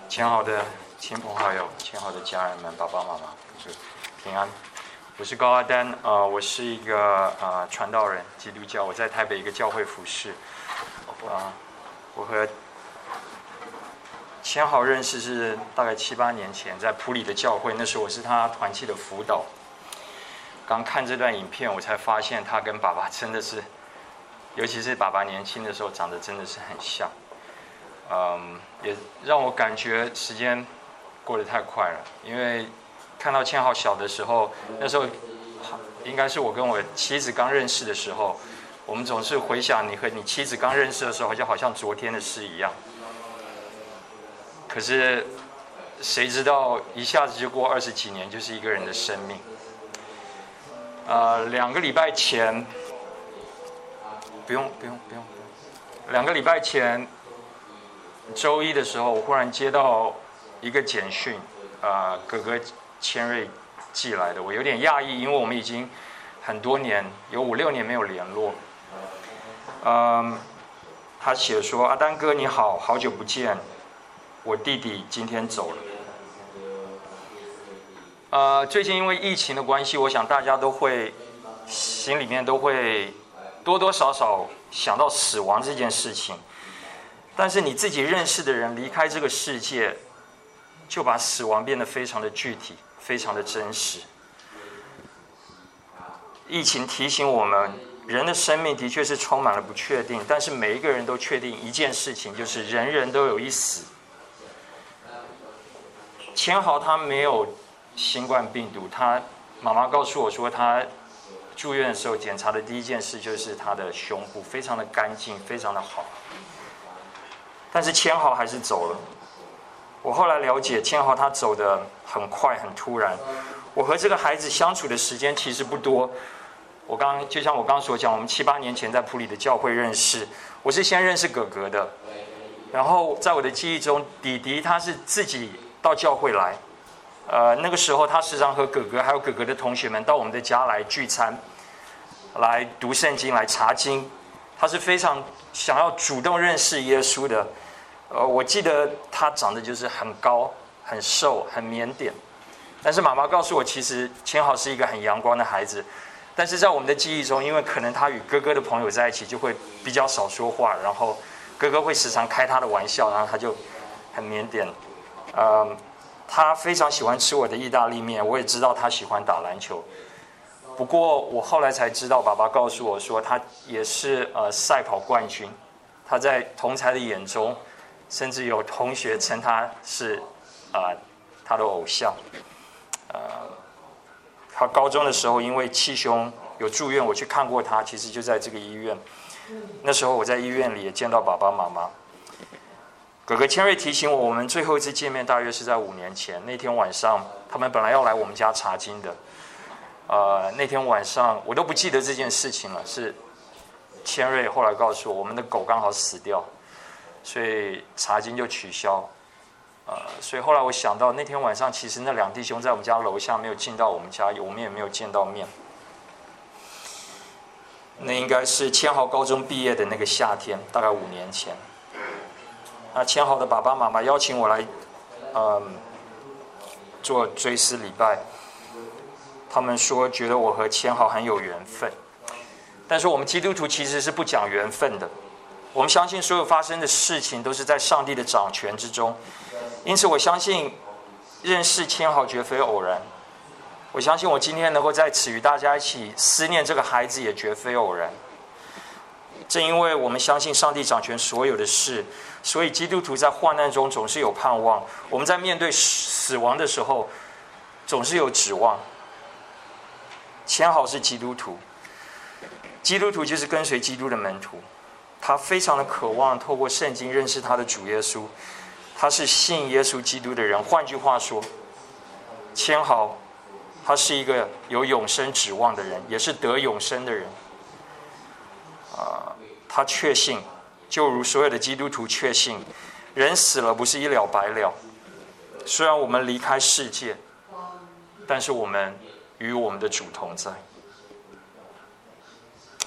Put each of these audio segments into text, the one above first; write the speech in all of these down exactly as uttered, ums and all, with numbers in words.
前好的亲朋好友、前好的家人们、爸爸妈妈，是平安。我是高阿丹，呃，我是一个呃传道人，基督教，我在台北一个教会服侍。啊、呃，我和前好认识是大概七八年前，在埔里的教会，那时候我是他团契的辅导。刚看这段影片，我才发现他跟爸爸真的是，尤其是爸爸年轻的时候，长得真的是很像。嗯，也让我感觉时间过得太快了，因为看到千豪小的时候，那时候应该是我跟我妻子刚认识的时候，我们总是回想你和你妻子刚认识的时候，就好像昨天的事一样。可是谁知道一下子就过二十几年，就是一个人的生命。呃，两个礼拜前，不用不用不用，两个礼拜前。周一的时候，我忽然接到一个简讯，呃，哥哥千瑞寄来的，我有点讶异，因为我们已经很多年，有五六年没有联络。嗯，他写说：“阿丹哥你好，好久不见，我弟弟今天走了。”呃，最近因为疫情的关系，我想大家都会心里面都会多多少少想到死亡这件事情。但是你自己认识的人离开这个世界，就把死亡变得非常的具体，非常的真实。疫情提醒我们，人的生命的确是充满了不确定，但是每一个人都确定一件事情，就是人人都有一死。千豪他没有新冠病毒，他妈妈告诉我说，他住院的时候检查的第一件事就是他的胸部非常的干净，非常的好。但是千豪还是走了。我后来了解，千豪他走得很快很突然。我和这个孩子相处的时间其实不多。我刚就像我刚所讲，我们七八年前在埔里的教会认识。我是先认识哥哥的，然后在我的记忆中，弟弟他是自己到教会来。呃，那个时候他时常和哥哥还有哥哥的同学们到我们的家来聚餐，来读圣经，来查经。他是非常想要主动认识耶稣的。呃，我记得他长得就是很高、很瘦、很腼腆，但是妈妈告诉我，其实千豪是一个很阳光的孩子。但是在我们的记忆中，因为可能他与哥哥的朋友在一起，就会比较少说话，然后哥哥会时常开他的玩笑，然后他就很腼腆。呃，他非常喜欢吃我的意大利面，我也知道他喜欢打篮球。不过我后来才知道，爸爸告诉我说，他也是呃赛跑冠军，他在同侪的眼中。甚至有同学称他是，呃，他的偶像。呃，他高中的时候因为气胸有住院，我去看过他，其实就在这个医院。那时候我在医院里也见到爸爸妈妈。哥哥千瑞提醒我，我们最后一次见面大约是在五年前。那天晚上，他们本来要来我们家查经的。呃，那天晚上我都不记得这件事情了，是千瑞后来告诉我，我们的狗刚好死掉。所以查经就取消，呃，所以后来我想到那天晚上，其实那两弟兄在我们家楼下没有进到我们家，我们也没有见到面。那应该是千豪高中毕业的那个夏天，大概五年前。那千豪的爸爸妈妈邀请我来，嗯，做追思礼拜。他们说觉得我和千豪很有缘分，但是我们基督徒其实是不讲缘分的。我们相信所有发生的事情都是在上帝的掌权之中，因此我相信认识千豪绝非偶然。我相信我今天能够在此与大家一起思念这个孩子也绝非偶然。正因为我们相信上帝掌权所有的事，所以基督徒在患难中总是有盼望。我们在面对死亡的时候，总是有指望。千豪是基督徒，基督徒就是跟随基督的门徒。他非常的渴望透过圣经认识他的主耶稣，他是信耶稣基督的人。换句话说，千豪他是一个有永生指望的人，也是得永生的人。呃，他确信，就如所有的基督徒确信，人死了不是一了百了。虽然我们离开世界，但是我们与我们的主同在。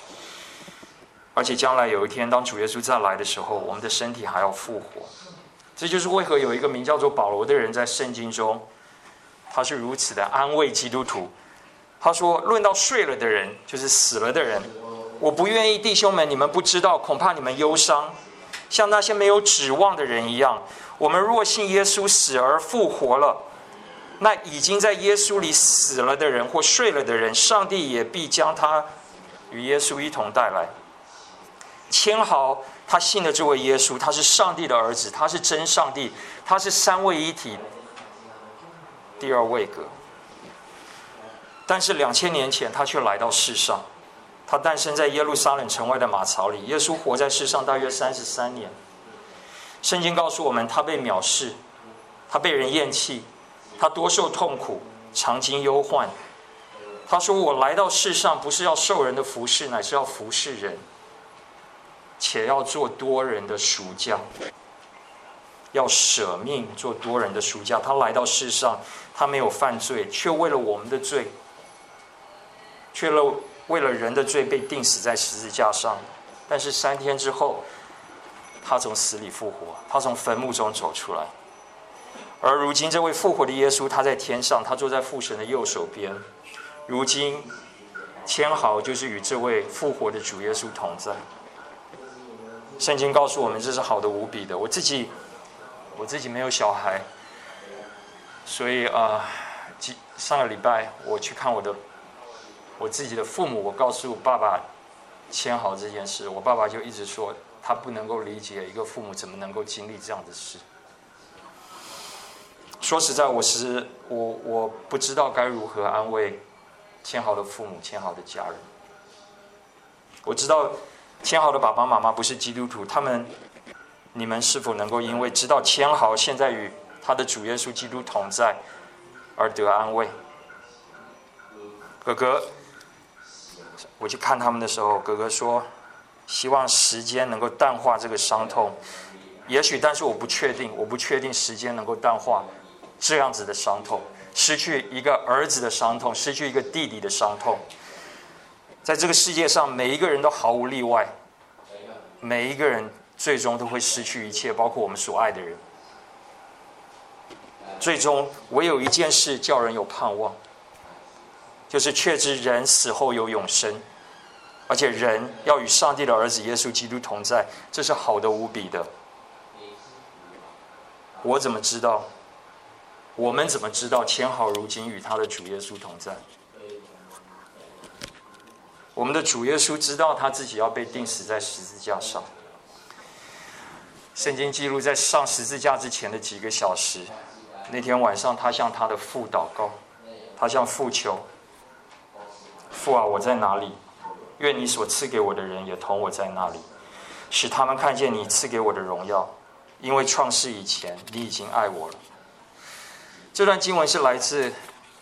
而且将来有一天，当主耶稣再来的时候，我们的身体还要复活。 这就是为何有一个名叫做保罗的人在圣经中，他是如此的安慰基督徒。他说：“论到睡了的人，就是死了的人，我不愿意弟兄们你们不知道，恐怕你们忧伤，像那些没有指望的人一样。我们若信耶稣死而复活了，那已经在耶稣里死了的人或睡了的人，上帝也必将他与耶稣一同带来。千豪他信的这位耶稣，他是上帝的儿子，他是真上帝，他是三位一体第二位格。但是两千年前他却来到世上，他诞生在耶路撒冷城外的马槽里。耶稣活在世上大约三十三年。圣经告诉我们，他被藐视，他被人厌弃，他多受痛苦，常经忧患。他说：“我来到世上，不是要受人的服侍，乃是要服侍人，且要做多人的赎价，要舍命做多人的赎价。”他来到世上，他没有犯罪，却为了我们的罪，却为了人的罪被钉死在十字架上。但是三天之后，他从死里复活，他从坟墓中走出来。而如今这位复活的耶稣，他在天上，他坐在父神的右手边。如今千豪就是与这位复活的主耶稣同在。圣经告诉我们，这是好的无比的。我自己我自己没有小孩，所以啊、呃，上个礼拜我去看我的我自己的父母，我告诉爸爸千豪这件事，我爸爸就一直说他不能够理解一个父母怎么能够经历这样的事。说实在，我是我我不知道该如何安慰千豪的父母、千豪的家人。我知道千豪的爸爸妈妈不是基督徒，他们，你们是否能够因为知道千豪现在与他的主耶稣基督同在而得安慰？哥哥，我去看他们的时候，哥哥说，希望时间能够淡化这个伤痛。也许，但是我不确定，我不确定时间能够淡化这样子的伤痛，失去一个儿子的伤痛，失去一个弟弟的伤痛。在这个世界上，每一个人都毫无例外，每一个人最终都会失去一切，包括我们所爱的人。最终，唯有一件事叫人有盼望，就是确知人死后有永生，而且人要与上帝的儿子耶稣基督同在，这是好的无比的。我怎么知道？我们怎么知道千豪如今与他的主耶稣同在？我们的主耶稣知道他自己要被钉死在十字架上。圣经记录，在上十字架之前的几个小时，那天晚上他向他的父祷告，他向父求：父啊，我在哪里？愿你所赐给我的人也同我在那里，使他们看见你赐给我的荣耀，因为创世以前你已经爱我了。这段经文是来自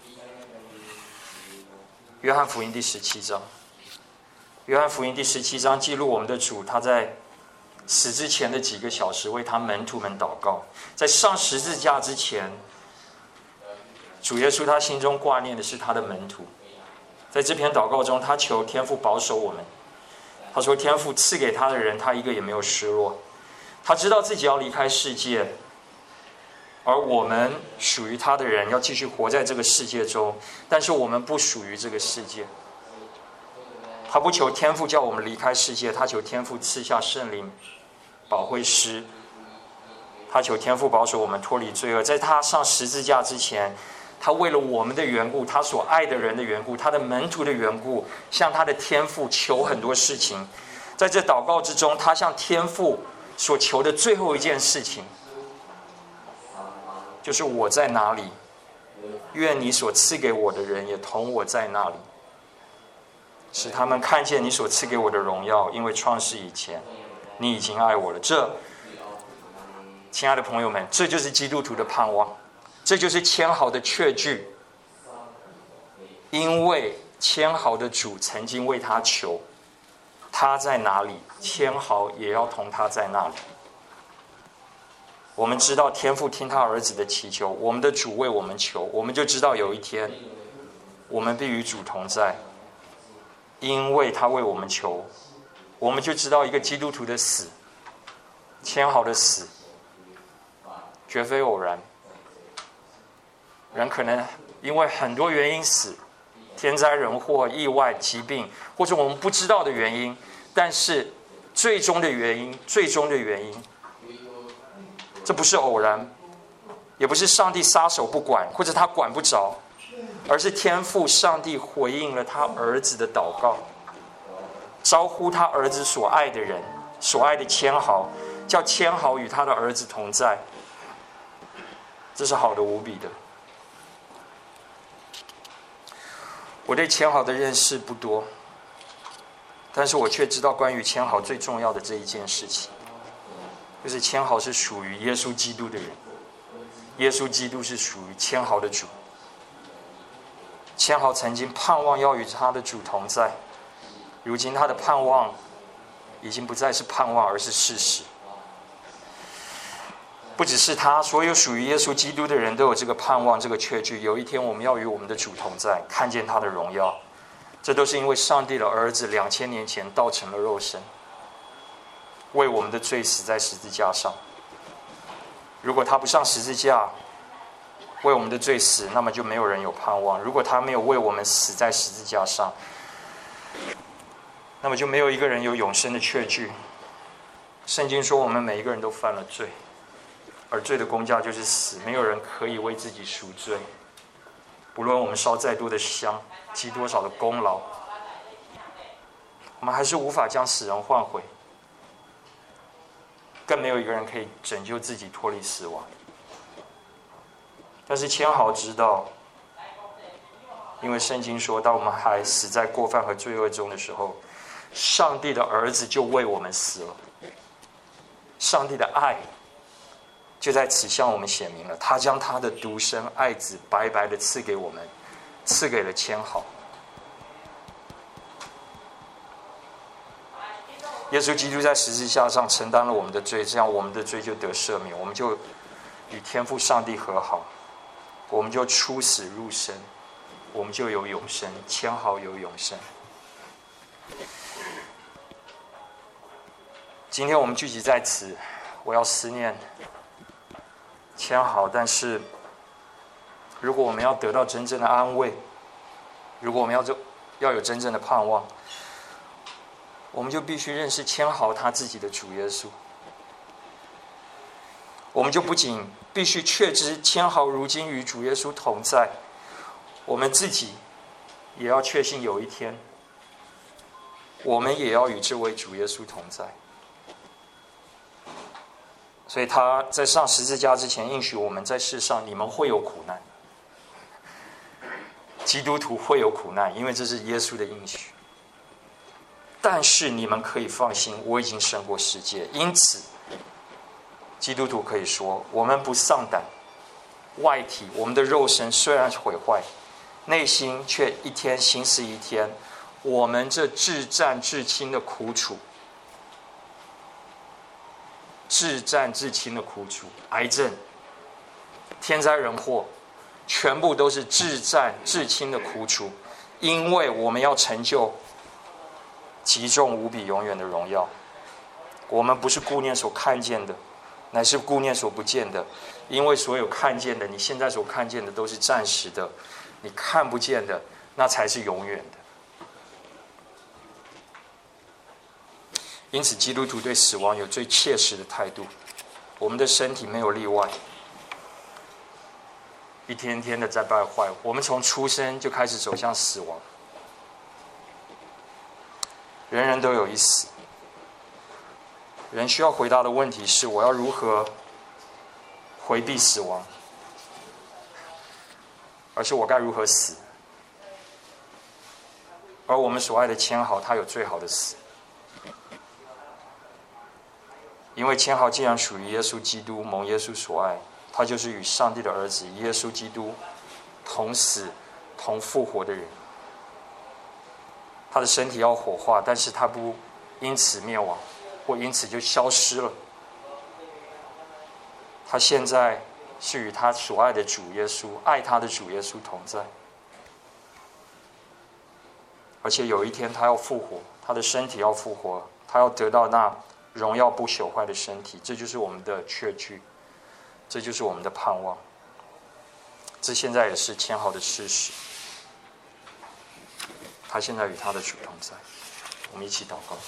约翰福音第十七章。约翰福音第十七章记录我们的主，他在死之前的几个小时为他门徒们祷告。在上十字架之前，主耶稣他心中挂念的是他的门徒。在这篇祷告中，他求天父保守我们。他说，天父赐给他的人，他一个也没有失落。他知道自己要离开世界，而我们属于他的人要继续活在这个世界中，但是我们不属于这个世界。他不求天父叫我们离开世界，他求天父赐下圣灵保惠师，他求天父保守我们脱离罪恶。在他上十字架之前，他为了我们的缘故，他所爱的人的缘故，他的门徒的缘故，向他的天父求很多事情。在这祷告之中，他向天父所求的最后一件事情，就是我在哪里，愿你所赐给我的人也同我在那里，使他们看见你所赐给我的荣耀，因为创世以前你已经爱我了。这，亲爱的朋友们，这就是基督徒的盼望，这就是千豪的确据。因为千豪的主曾经为他求，他在哪里，千豪也要同他在那里。我们知道天父听他儿子的祈求，我们的主为我们求，我们就知道有一天我们必与主同在。因为他为我们求，我们就知道一个基督徒的死，千豪的死， 绝非偶然。人可能因为很多原因死，天灾人祸、意外、疾病，或者我们不知道的原因，但是最终的原因，最终的原因，这不是偶然，也不是上帝撒手不管，或者他管不着，而是天父上帝回应了他儿子的祷告，招呼他儿子所爱的人，所爱的千豪，叫千豪与他的儿子同在。这是好的无比的。我对千豪的认识不多，但是我却知道关于千豪最重要的这一件事情，就是千豪是属于耶稣基督的人，耶稣基督是属于千豪的主。千豪曾经盼望要与他的主同在，如今他的盼望已经不再是盼望，而是事实。不只是他，所有属于耶稣基督的人都有这个盼望，这个确据。有一天我们要与我们的主同在，看见他的荣耀。这都是因为上帝的儿子两千年前道成了肉身，为我们的罪死在十字架上。如果他不上十字架为我们的罪死，那么就没有人有盼望。如果他没有为我们死在十字架上，那么就没有一个人有永生的确据。圣经说我们每一个人都犯了罪，而罪的工价就是死，没有人可以为自己赎罪。不论我们烧再多的香，积多少的功劳，我们还是无法将死人唤回，更没有一个人可以拯救自己脱离死亡。但是千豪知道，因为圣经说，当我们还死在过犯和罪恶中的时候，上帝的儿子就为我们死了。上帝的爱就在此向我们显明了，他将他的独生爱子白白的赐给我们，赐给了千豪。耶稣基督在十字架上承担了我们的罪，这样我们的罪就得赦免，我们就与天父上帝和好，我们就出死入生，我们就有永生，千豪有永生。今天我们聚集在此，我要思念千豪，但是如果我们要得到真正的安慰，如果我们要要有真正的盼望，我们就必须认识千豪他自己的主耶稣。我们就不仅必须确知千豪如今与主耶稣同在，我们自己也要确信有一天，我们也要与这位主耶稣同在。所以他在上十字架之前应许我们，在世上你们会有苦难，基督徒会有苦难，因为这是耶稣的应许。但是你们可以放心，我已经胜过世界。因此基督徒可以说，我们不丧胆，外体我们的肉身虽然毁坏，内心却一天新似一天。我们这至战至轻的苦楚，至战至轻的苦楚，癌症、天灾人祸，全部都是至战至轻的苦楚，因为我们要成就极重无比永远的荣耀。我们不是顾念所看见的，乃是顾念所不见的，因为所有看见的，你现在所看见的都是暂时的，你看不见的，那才是永远的。因此基督徒对死亡有最切实的态度，我们的身体没有例外，一天天的在败坏，我们从出生就开始走向死亡，人人都有一死。人需要回答的问题是，我要如何回避死亡，而是我该如何死。而我们所爱的千豪，他有最好的死，因为千豪既然属于耶稣基督，蒙耶稣所爱，他就是与上帝的儿子耶稣基督同死同复活的人。他的身体要火化，但是他不因此灭亡，或因此就消失了。他现在是与他所爱的主耶稣，爱他的主耶稣同在，而且有一天他要复活，他的身体要复活，他要得到那荣耀不朽坏的身体，这就是我们的确据。 这就是我们的盼望。这现在也是千豪的事实。他现在与他的主同在。我们一起祷告。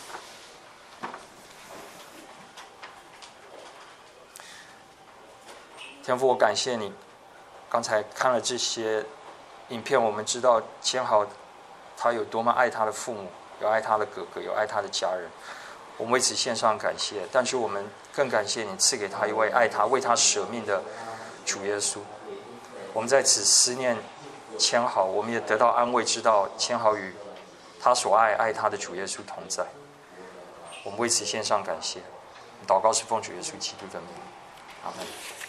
天父，我感谢你。刚才看了这些影片，我们知道千豪他有多么爱他的父母，有爱他的哥哥，有爱他的家人。我们为此献上感谢，但是我们更感谢你赐给他一位爱他、为他舍命的主耶稣。我们在此思念千豪，我们也得到安慰，知道千豪与他所爱、爱他的主耶稣同在。我们为此献上感谢。祷告是奉主耶稣基督的名，阿门。